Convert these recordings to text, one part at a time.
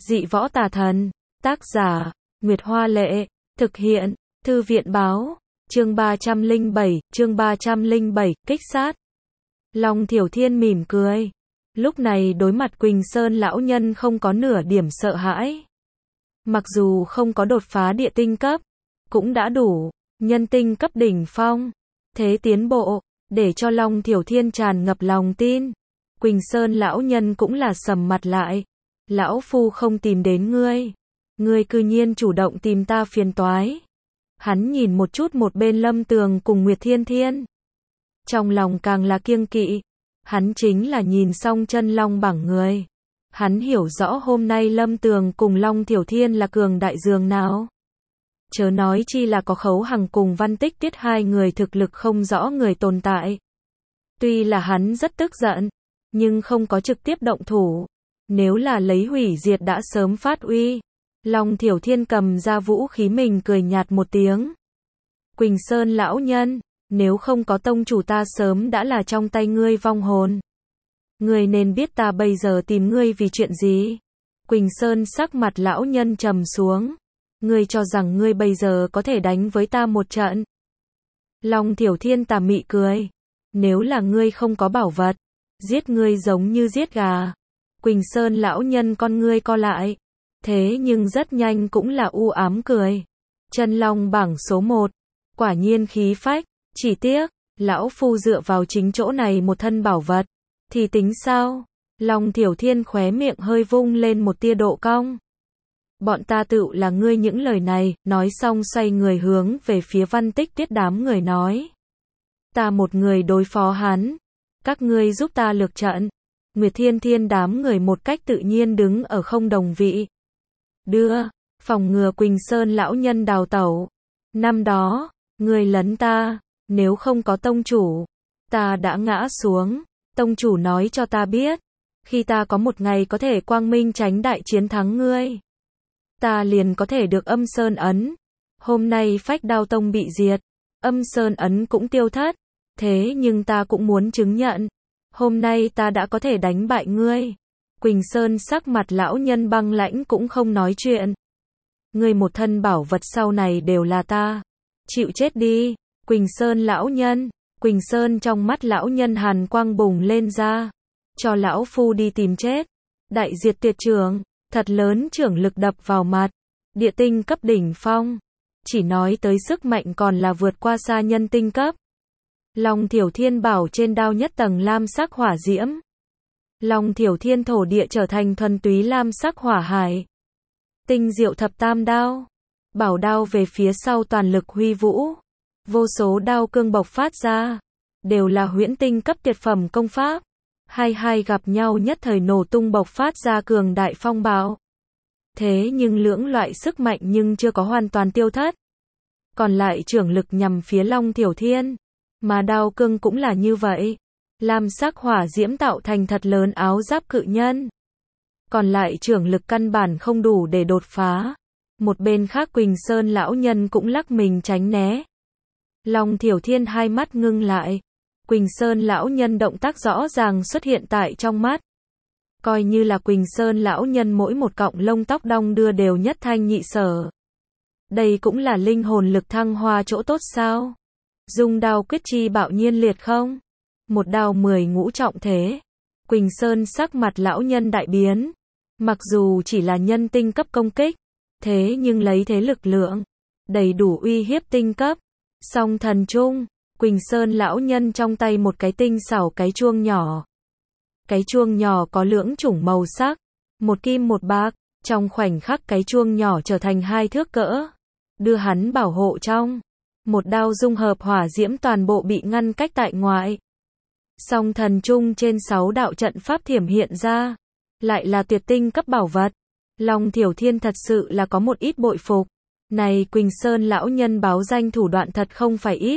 Dị võ tà thần. Tác giả, Nguyệt Hoa Lệ. Thực hiện, Thư viện báo. Chương 307, kích sát. Long Thiểu Thiên mỉm cười. Lúc này đối mặt Quỳnh Sơn lão nhân không có nửa điểm sợ hãi. Mặc dù không có đột phá địa tinh cấp, cũng đã đủ, nhân tinh cấp đỉnh phong. Thế tiến bộ, để cho Long Thiểu Thiên tràn ngập lòng tin. Quỳnh Sơn lão nhân cũng là sầm mặt lại. Lão phu không tìm đến ngươi. Ngươi cư nhiên chủ động tìm ta phiền toái. Hắn nhìn một chút một bên Lâm Tường cùng Nguyệt Thiên Thiên. Trong lòng càng là kiêng kỵ. Hắn chính là nhìn xong chân long bảng người. Hắn hiểu rõ hôm nay Lâm Tường cùng Long Thiểu Thiên là cường đại dường nào. Chớ nói chi là có Khấu Hằng cùng Văn Tích Tiết hai người thực lực không rõ người tồn tại. Tuy là hắn rất tức giận, nhưng không có trực tiếp động thủ. Nếu là lấy hủy diệt đã sớm phát uy. Long Thiểu Thiên cầm ra vũ khí mình cười nhạt một tiếng. Quỳnh Sơn lão nhân, nếu không có tông chủ ta sớm đã là trong tay ngươi vong hồn. Ngươi nên biết ta bây giờ tìm ngươi vì chuyện gì. Quỳnh Sơn sắc mặt lão nhân trầm xuống. Ngươi cho rằng ngươi bây giờ có thể đánh với ta một trận. Long Thiểu Thiên tà mị cười. Nếu là ngươi không có bảo vật, giết ngươi giống như giết gà. Quỳnh Sơn lão nhân con ngươi co lại. Thế nhưng rất nhanh cũng là u ám cười. Chân long bảng số 1. Quả nhiên khí phách. Chỉ tiếc, lão phu dựa vào chính chỗ này một thân bảo vật. Thì tính sao? Long Thiểu Thiên khóe miệng hơi vung lên một tia độ cong. Bọn ta tựu là ngươi những lời này, nói xong xoay người hướng về phía Văn Tích Tiết đám người nói. Ta một người đối phó hắn. Các ngươi giúp ta lược trận. Nguyệt Thiên Thiên đám người một cách tự nhiên đứng ở không đồng vị. Đưa, phòng ngừa Quỳnh Sơn lão nhân đào tẩu. Năm đó, ngươi lấn ta, nếu không có tông chủ, ta đã ngã xuống. Tông chủ nói cho ta biết, khi ta có một ngày có thể quang minh chánh đại chiến thắng ngươi, ta liền có thể được âm sơn ấn. Hôm nay Phách Đao Tông bị diệt, âm sơn ấn cũng tiêu thất. Thế nhưng ta cũng muốn chứng nhận, hôm nay ta đã có thể đánh bại ngươi. Quỳnh Sơn sắc mặt lão nhân băng lãnh cũng không nói chuyện. Ngươi một thân bảo vật sau này đều là ta. Chịu chết đi, Quỳnh Sơn lão nhân. Quỳnh Sơn trong mắt lão nhân hàn quang bùng lên ra. Cho lão phu đi tìm chết. Đại diệt tuyệt trưởng, thật lớn trưởng lực đập vào mặt. Địa tinh cấp đỉnh phong. Chỉ nói tới sức mạnh còn là vượt qua xa nhân tinh cấp. Long Thiểu Thiên bảo trên đao nhất tầng lam sắc hỏa diễm. Long Thiểu Thiên thổ địa trở thành thuần túy lam sắc hỏa hải. Tinh diệu thập tam đao. Bảo đao về phía sau toàn lực huy vũ. Vô số đao cương bộc phát ra. Đều là huyễn tinh cấp tuyệt phẩm công pháp. Hai gặp nhau nhất thời nổ tung bộc phát ra cường đại phong bạo. Thế nhưng lưỡng loại sức mạnh nhưng chưa có hoàn toàn tiêu thất. Còn lại trưởng lực nhằm phía Long Thiểu Thiên. Mà đao cương cũng là như vậy. Lam sắc hỏa diễm tạo thành thật lớn áo giáp cự nhân. Còn lại trưởng lực căn bản không đủ để đột phá. Một bên khác Quỳnh Sơn lão nhân cũng lắc mình tránh né. Long Thiểu Thiên hai mắt ngưng lại. Quỳnh Sơn lão nhân động tác rõ ràng xuất hiện tại trong mắt. Coi như là Quỳnh Sơn lão nhân mỗi một cọng lông tóc đong đưa đều nhất thanh nhị sở. Đây cũng là linh hồn lực thăng hoa chỗ tốt sao? Dung đao quyết chi bạo nhiên liệt không? Một đao 10 ngũ trọng thế. Quỳnh Sơn sắc mặt lão nhân đại biến. Mặc dù chỉ là nhân tinh cấp công kích, thế nhưng lấy thế lực lượng, đầy đủ uy hiếp tinh cấp. Song thần trung, Quỳnh Sơn lão nhân trong tay một cái tinh xảo cái chuông nhỏ. Cái chuông nhỏ có lưỡng chủng màu sắc, một kim một bạc, trong khoảnh khắc cái chuông nhỏ trở thành 2 thước cỡ. Đưa hắn bảo hộ trong. Một đao dung hợp hỏa diễm toàn bộ bị ngăn cách tại ngoại. Song thần trung trên 6 đạo trận pháp thiểm hiện ra. Lại là tuyệt tinh cấp bảo vật. Long Thiểu Thiên thật sự là có một ít bội phục. Này Quỳnh Sơn lão nhân báo danh thủ đoạn thật không phải ít.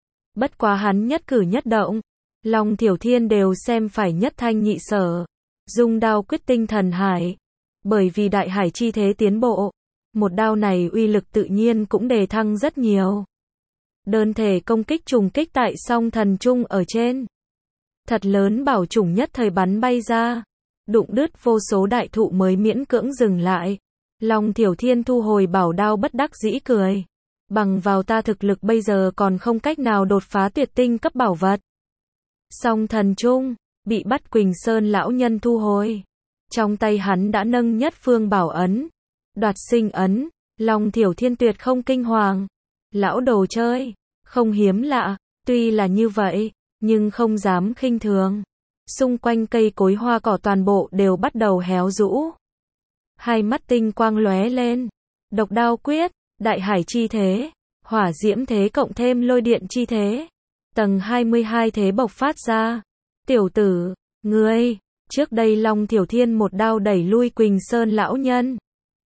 Bất quá hắn nhất cử nhất động. Long Thiểu Thiên đều xem phải nhất thanh nhị sở. Dung đao quyết tinh thần hải. Bởi vì đại hải chi thế tiến bộ. Một đao này uy lực tự nhiên cũng đề thăng rất nhiều. Đơn thể công kích trùng kích tại song thần trung ở trên. Thật lớn bảo chủng nhất thời bắn bay ra. đụng đứt vô số đại thụ mới miễn cưỡng dừng lại. Long Thiểu Thiên thu hồi bảo đao bất đắc dĩ cười. Bằng vào ta thực lực bây giờ còn không cách nào đột phá tuyệt tinh cấp bảo vật. Song thần trung, bị bắt Quỳnh Sơn lão nhân thu hồi. Trong tay hắn đã nâng nhất phương bảo ấn. Đoạt sinh ấn, Long Thiểu Thiên tuyệt không kinh hoàng. Lão đồ chơi, không hiếm lạ, tuy là như vậy, nhưng không dám khinh thường. Xung quanh cây cối hoa cỏ toàn bộ đều bắt đầu héo rũ. Hai mắt tinh quang lóe lên. Độc đao quyết, đại hải chi thế, hỏa diễm thế cộng thêm lôi điện chi thế. Tầng 22 thế bộc phát ra. Tiểu tử, ngươi, trước đây Long Thiểu Thiên một đao đẩy lui Quỳnh Sơn lão nhân.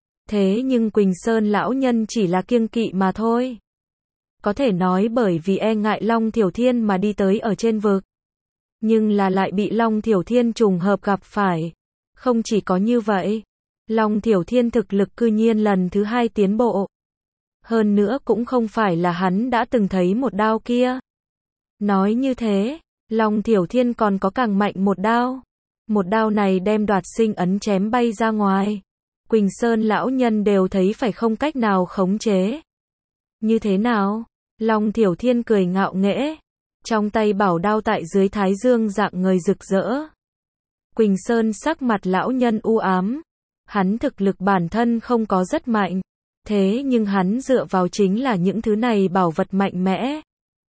Thế nhưng Quỳnh Sơn lão nhân chỉ là kiêng kỵ mà thôi. Có thể nói bởi vì e ngại Long Thiểu Thiên mà đi tới ở trên vực. Nhưng là lại bị Long Thiểu Thiên trùng hợp gặp phải. Không chỉ có như vậy, Long Thiểu Thiên thực lực cư nhiên lần thứ 2 tiến bộ. Hơn nữa cũng không phải là hắn đã từng thấy một đao kia. Nói như thế, Long Thiểu Thiên còn có càng mạnh một đao. Một đao này đem đoạt sinh ấn chém bay ra ngoài. Quỳnh Sơn lão nhân đều thấy phải không cách nào khống chế. Như thế nào? Long Thiểu Thiên cười ngạo nghễ. Trong tay bảo đao tại dưới thái dương dạng người rực rỡ. Quỳnh Sơn sắc mặt lão nhân u ám. Hắn thực lực bản thân không có rất mạnh. Thế nhưng hắn dựa vào chính là những thứ này bảo vật mạnh mẽ.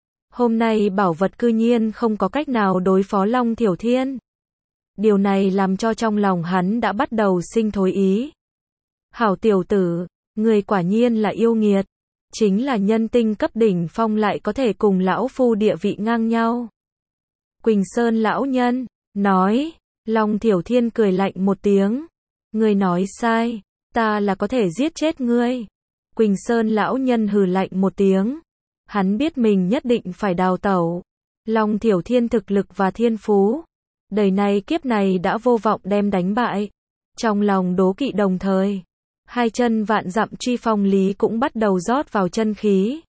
Hôm nay bảo vật cư nhiên không có cách nào đối phó Long Thiểu Thiên. Điều này làm cho trong lòng hắn đã bắt đầu sinh thối ý. Hảo tiểu tử, người quả nhiên là yêu nghiệt. Chính là nhân tinh cấp đỉnh phong lại có thể cùng lão phu địa vị ngang nhau. Quỳnh Sơn lão nhân, nói, Long Thiểu Thiên cười lạnh một tiếng. Ngươi nói sai, ta là có thể giết chết ngươi. Quỳnh Sơn lão nhân hừ lạnh một tiếng. Hắn biết mình nhất định phải đào tẩu. Long Thiểu Thiên thực lực và thiên phú. Đời này kiếp này đã vô vọng đem đánh bại. Trong lòng đố kỵ đồng thời. Hai chân vạn dặm truy phong lý cũng bắt đầu rót vào chân khí.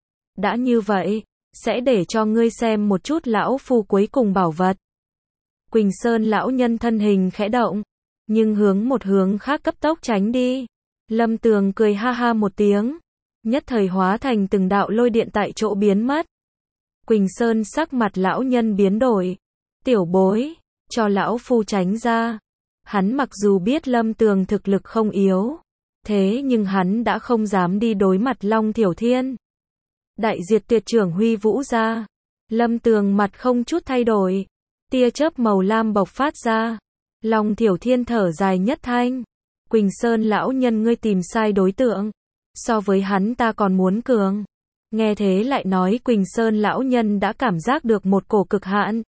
Đã như vậy, sẽ để cho ngươi xem một chút lão phu cuối cùng bảo vật. Quỳnh Sơn lão nhân thân hình khẽ động, nhưng hướng một hướng khác cấp tốc tránh đi. Lâm Tường cười ha ha một tiếng, nhất thời hóa thành từng đạo lôi điện tại chỗ biến mất. Quỳnh Sơn sắc mặt lão nhân biến đổi. Tiểu bối, cho lão phu tránh ra. Hắn mặc dù biết Lâm Tường thực lực không yếu, thế nhưng hắn đã không dám đi đối mặt Long Thiểu Thiên. Đại diệt tuyệt trưởng huy vũ ra. Lâm Tường mặt không chút thay đổi. Tia chớp màu lam bộc phát ra. Long Thiểu Thiên thở dài nhất thanh. Quỳnh Sơn lão nhân ngươi tìm sai đối tượng. So với hắn ta còn muốn cường. Nghe thế lại nói Quỳnh Sơn lão nhân đã cảm giác được một cổ cực hạn.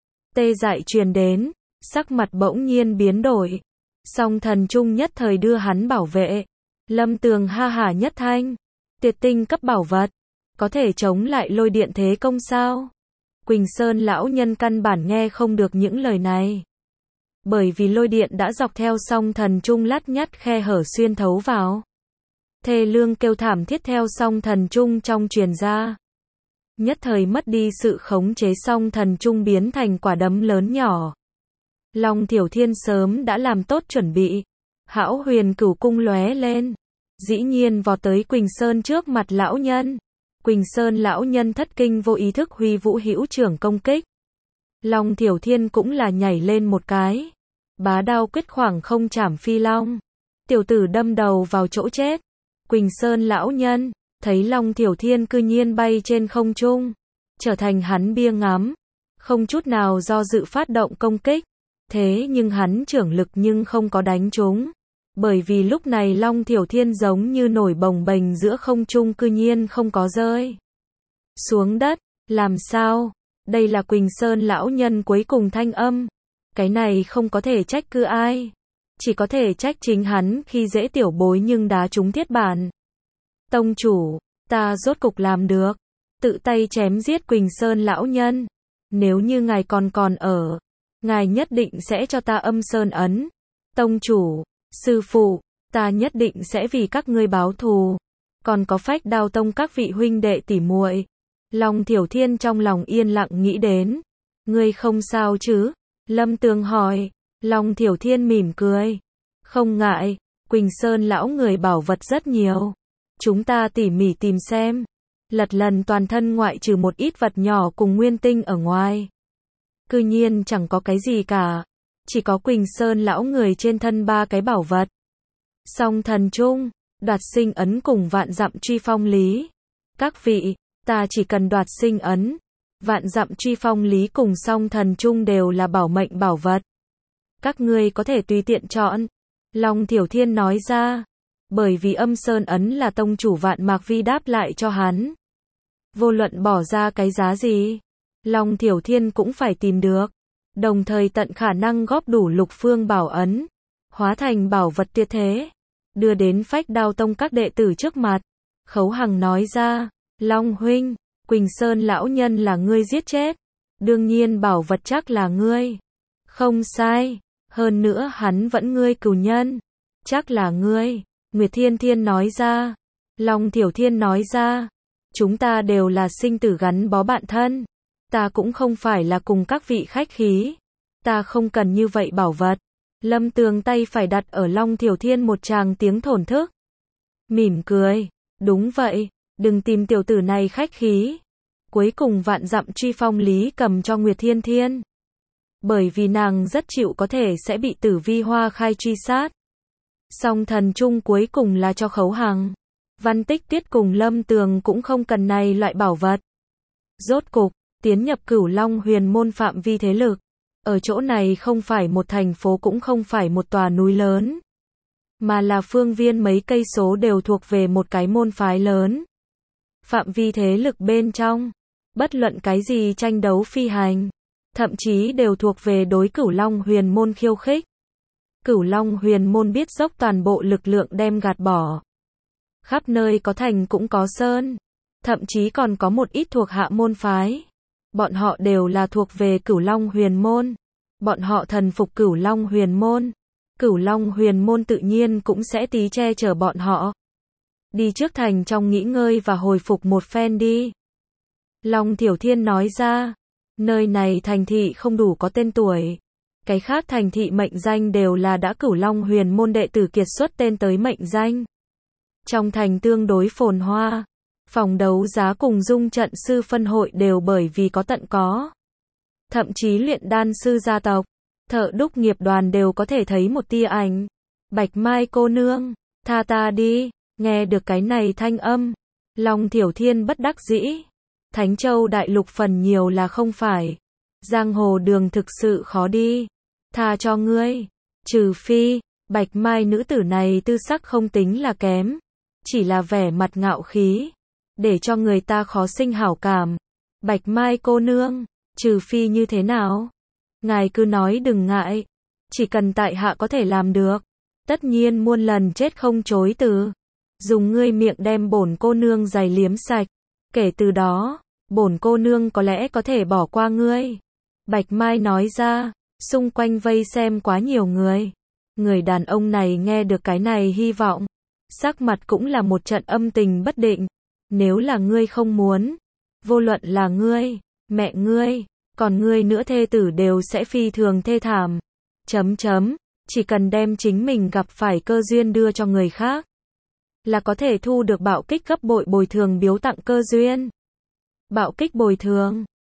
Tê dại truyền đến. Sắc mặt bỗng nhiên biến đổi. Song thần trung nhất thời đưa hắn bảo vệ. Lâm Tường ha hả nhất thanh. Tuyệt tinh cấp bảo vật. Có thể chống lại lôi điện thế công sao? Quỳnh Sơn lão nhân căn bản nghe không được những lời này. Bởi vì lôi điện đã dọc theo song thần trung lắt nhắt khe hở xuyên thấu vào. Thê lương kêu thảm thiết theo song thần trung trong truyền ra. Nhất thời mất đi sự khống chế song thần trung biến thành quả đấm lớn nhỏ. Long Thiểu Thiên sớm đã làm tốt chuẩn bị. Hão huyền cửu cung lóe lên. Dĩ nhiên vọt tới Quỳnh Sơn trước mặt lão nhân. Quỳnh Sơn lão nhân thất kinh vô ý thức huy vũ hữu trưởng công kích. Long Thiểu Thiên cũng là nhảy lên một cái. Bá đao quyết khoảng không chảm phi long. Tiểu tử đâm đầu vào chỗ chết. Quỳnh Sơn lão nhân, thấy Long Thiểu Thiên cư nhiên bay trên không trung. Trở thành hắn bia ngắm. Không chút nào do dự phát động công kích. Thế nhưng hắn trưởng lực nhưng không có đánh trúng. Bởi vì lúc này Long Thiểu Thiên giống như nổi bồng bềnh giữa không trung cư nhiên không có rơi xuống đất. Làm sao? Đây là Quỳnh Sơn lão nhân cuối cùng thanh âm. Cái này không có thể trách cứ ai. Chỉ có thể trách chính hắn khi dễ tiểu bối nhưng đá trúng thiết bản. Tông chủ, ta rốt cục làm được. Tự tay chém giết Quỳnh Sơn lão nhân. Nếu như ngài còn ở, ngài nhất định sẽ cho ta âm sơn ấn. Tông chủ, sư phụ, ta nhất định sẽ vì các ngươi báo thù. Còn có Phách Đao tông các vị huynh đệ tỉ muội. Long Thiểu Thiên trong lòng yên lặng nghĩ đến. Ngươi không sao chứ? Lâm Tường hỏi. Long Thiểu Thiên mỉm cười. Không ngại, Quỳnh Sơn lão người bảo vật rất nhiều. Chúng ta tỉ mỉ tìm xem. Lật lần toàn thân ngoại trừ một ít vật nhỏ cùng nguyên tinh ở ngoài. Cư nhiên chẳng có cái gì cả. Chỉ có Quỳnh Sơn lão người trên thân 3 cái bảo vật. Song thần trung, đoạt sinh ấn cùng vạn dặm truy phong lý. Các vị, ta chỉ cần đoạt sinh ấn. Vạn dặm truy phong lý cùng song thần trung đều là bảo mệnh bảo vật. Các ngươi có thể tùy tiện chọn. Long Thiểu Thiên nói ra. Bởi vì âm sơn ấn là tông chủ Vạn Mạc Vi đáp lại cho hắn. Vô luận bỏ ra cái giá gì, Long Thiểu Thiên cũng phải tìm được. Đồng thời tận khả năng góp đủ lục phương bảo ấn. Hóa thành bảo vật tuyệt thế. Đưa đến Phách Đao Tông các đệ tử trước mặt. Khấu Hằng nói ra. Long huynh, Quỳnh Sơn lão nhân là ngươi giết chết. Đương nhiên bảo vật chắc là ngươi. Không sai. Hơn nữa hắn vẫn ngươi cừu nhân. Chắc là ngươi. Nguyệt Thiên Thiên nói ra. Long Thiểu Thiên nói ra. Chúng ta đều là sinh tử gắn bó bạn thân. Ta cũng không phải là cùng các vị khách khí. Ta không cần như vậy bảo vật. Lâm Tường tay phải đặt ở Long Thiểu Thiên một tràng tiếng thổn thức. Mỉm cười. Đúng vậy. Đừng tìm tiểu tử này khách khí. Cuối cùng vạn dặm truy phong lý cầm cho Nguyệt Thiên Thiên. Bởi vì nàng rất chịu có thể sẽ bị Tử Vi Hoa Khai truy sát. Song thần trung cuối cùng là cho Khấu Hằng. Văn Tích Tiết cùng Lâm Tường cũng không cần này loại bảo vật. Rốt cục, tiến nhập Cửu Long Huyền môn phạm vi thế lực. Ở chỗ này không phải một thành phố cũng không phải một tòa núi lớn. Mà là phương viên mấy cây số đều thuộc về một cái môn phái lớn. Phạm vi thế lực bên trong, bất luận cái gì tranh đấu phi hành, thậm chí đều thuộc về đối Cửu Long Huyền môn khiêu khích. Cửu Long Huyền môn biết dốc toàn bộ lực lượng đem gạt bỏ. Khắp nơi có thành cũng có sơn, thậm chí còn có một ít thuộc hạ môn phái. Bọn họ đều là thuộc về Cửu Long Huyền môn. Bọn họ thần phục Cửu Long Huyền môn. Cửu Long Huyền môn tự nhiên cũng sẽ tí che chở bọn họ. Đi trước thành trong nghỉ ngơi và hồi phục một phen đi. Long Thiểu Thiên nói ra. Nơi này thành thị không đủ có tên tuổi. Cái khác thành thị mệnh danh đều là đã Cửu Long Huyền môn đệ tử kiệt xuất tên tới mệnh danh. Trong thành tương đối phồn hoa. Phòng đấu giá cùng dung trận sư phân hội đều bởi vì có tận có. Thậm chí luyện đan sư gia tộc, thợ đúc nghiệp đoàn đều có thể thấy một tia ảnh. Bạch Mai cô nương, tha ta đi. Nghe được cái này thanh âm, Long Thiểu Thiên bất đắc dĩ. Thánh Châu đại lục phần nhiều là không phải. Giang hồ đường thực sự khó đi. Tha cho ngươi. Trừ phi, Bạch Mai nữ tử này tư sắc không tính là kém. Chỉ là vẻ mặt ngạo khí. Để cho người ta khó sinh hảo cảm. Bạch Mai cô nương, trừ phi như thế nào? Ngài cứ nói đừng ngại. Chỉ cần tại hạ có thể làm được. Tất nhiên muôn lần chết không chối từ. Dùng ngươi miệng đem bổn cô nương giày liếm sạch. Kể từ đó, bổn cô nương có lẽ có thể bỏ qua ngươi. Bạch Mai nói ra, xung quanh vây xem quá nhiều người. Người đàn ông này nghe được cái này hy vọng. Sắc mặt cũng là một trận âm tình bất định. Nếu là ngươi không muốn, vô luận là ngươi, mẹ ngươi, còn ngươi nữa thê tử đều sẽ phi thường thê thảm. Chỉ cần đem chính mình gặp phải cơ duyên đưa cho người khác, là có thể thu được bạo kích gấp bội bồi thường biếu tặng cơ duyên. Bạo kích bồi thường,